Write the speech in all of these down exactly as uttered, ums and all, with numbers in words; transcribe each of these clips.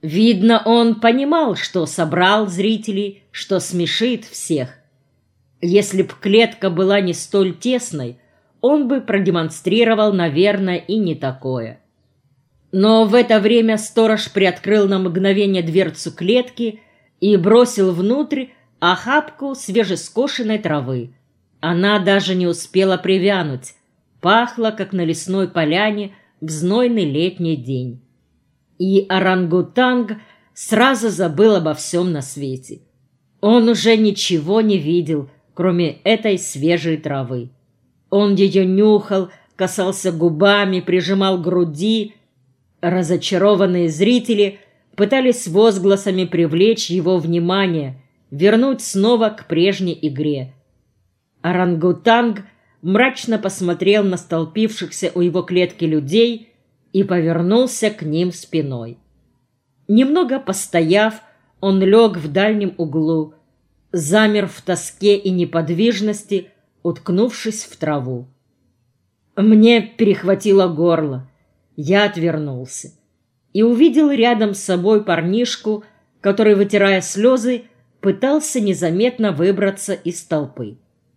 Видно, он понимал, что собрал зрителей, что смешит всех. Если б клетка была не столь тесной, он бы продемонстрировал, наверное, и не такое. Но в это время сторож приоткрыл на мгновение дверцу клетки и бросил внутрь охапку свежескошенной травы. Она даже не успела привянуть, пахла, как на лесной поляне в знойный летний день. И орангутанг сразу забыл обо всем на свете. Он уже ничего не видел, кроме этой свежей травы. Он ее нюхал, касался губами, прижимал к груди. Разочарованные зрители пытались возгласами привлечь его внимание, вернуть снова к прежней игре. Орангутанг мрачно посмотрел на столпившихся у его клетки людей и повернулся к ним спиной. Немного постояв, он лег в дальнем углу, замер в тоске и неподвижности, уткнувшись в траву. Мне перехватило горло. Я отвернулся и увидел рядом с собой парнишку, который, вытирая слезы, пытался незаметно выбраться из толпы.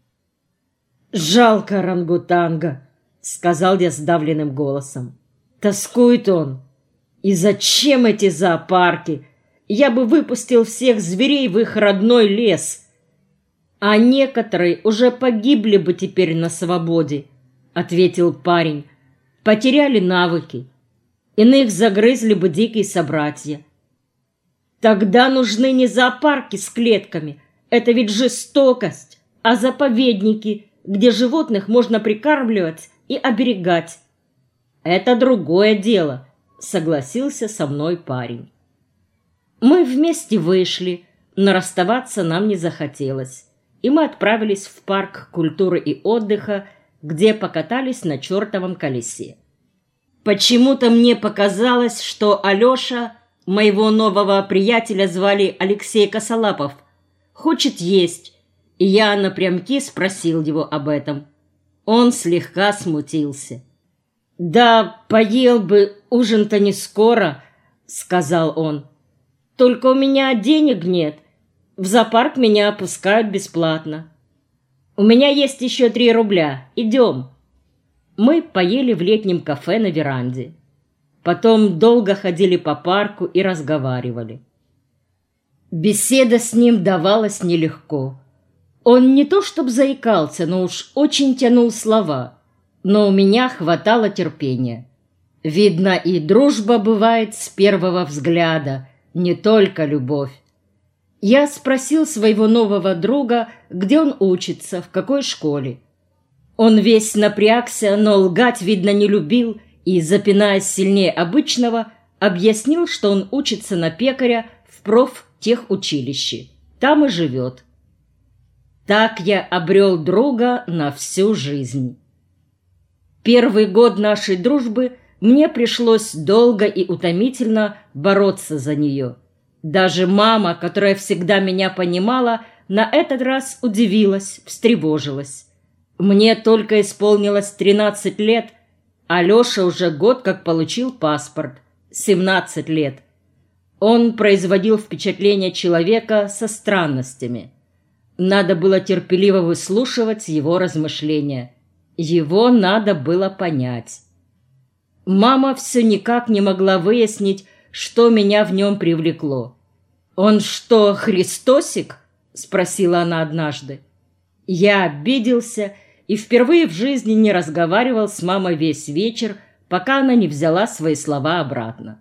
«Жалко орангутанга», — сказал я сдавленным голосом. «Тоскует он. И зачем эти зоопарки? Я бы выпустил всех зверей в их родной лес. А некоторые уже погибли бы теперь на свободе», — ответил парень. «Потеряли навыки. Иных загрызли бы дикие собратья». «Тогда нужны не зоопарки с клетками. Это ведь жестокость, а заповедники, где животных можно прикармливать и оберегать». «Это другое дело», — согласился со мной парень. Мы вместе вышли, но расставаться нам не захотелось, и мы отправились в парк культуры и отдыха, где покатались на чертовом колесе. Почему-то мне показалось, что Алеша, моего нового приятеля звали Алексей Косолапов, хочет есть, и я напрямки спросил его об этом. Он слегка смутился. «Да, поел бы, ужин-то не скоро», — сказал он. «Только у меня денег нет. В зоопарк меня пускают бесплатно. У меня есть еще три рубля. Идем». Мы поели в летнем кафе на веранде. Потом долго ходили по парку и разговаривали. Беседа с ним давалась нелегко. Он не то чтобы заикался, но уж очень тянул слова. Но у меня хватало терпения. Видно, и дружба бывает с первого взгляда, не только любовь. Я спросил своего нового друга, где он учится, в какой школе. Он весь напрягся, но лгать, видно, не любил, и, запинаясь сильнее обычного, объяснил, что он учится на пекаря в профтехучилище. Там и живет. Так я обрел друга на всю жизнь. Первый год нашей дружбы мне пришлось долго и утомительно бороться за нее. Даже мама, которая всегда меня понимала, на этот раз удивилась, встревожилась. Мне только исполнилось тринадцать лет, а Леша уже год как получил паспорт, семнадцать лет. Он производил впечатление человека со странностями. Надо было терпеливо выслушивать его размышления. Его надо было понять. Мама все никак не могла выяснить, что меня в нем привлекло. «Он что, Христосик?» — спросила она однажды. Я обиделся и впервые в жизни не разговаривал с мамой весь вечер, пока она не взяла свои слова обратно.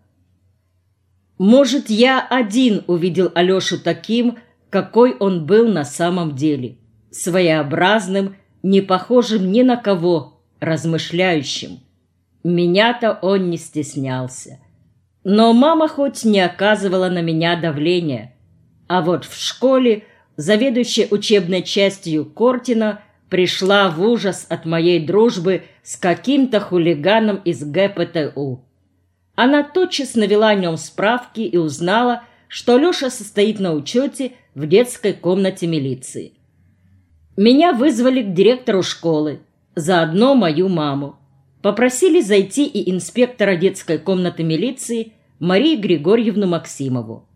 Может, я один увидел Алешу таким, какой он был на самом деле, своеобразным, не похожим ни на кого, размышляющим. Меня-то он не стеснялся. Но мама хоть не оказывала на меня давления, а вот в школе заведующая учебной частью Кортина пришла в ужас от моей дружбы с каким-то хулиганом из гэ пэ тэ у. Она тотчас навела о нем справки и узнала, что Леша состоит на учете в детской комнате милиции. Меня вызвали к директору школы, заодно мою маму. Попросили зайти и инспектора детской комнаты милиции, Марию Григорьевну Максимову.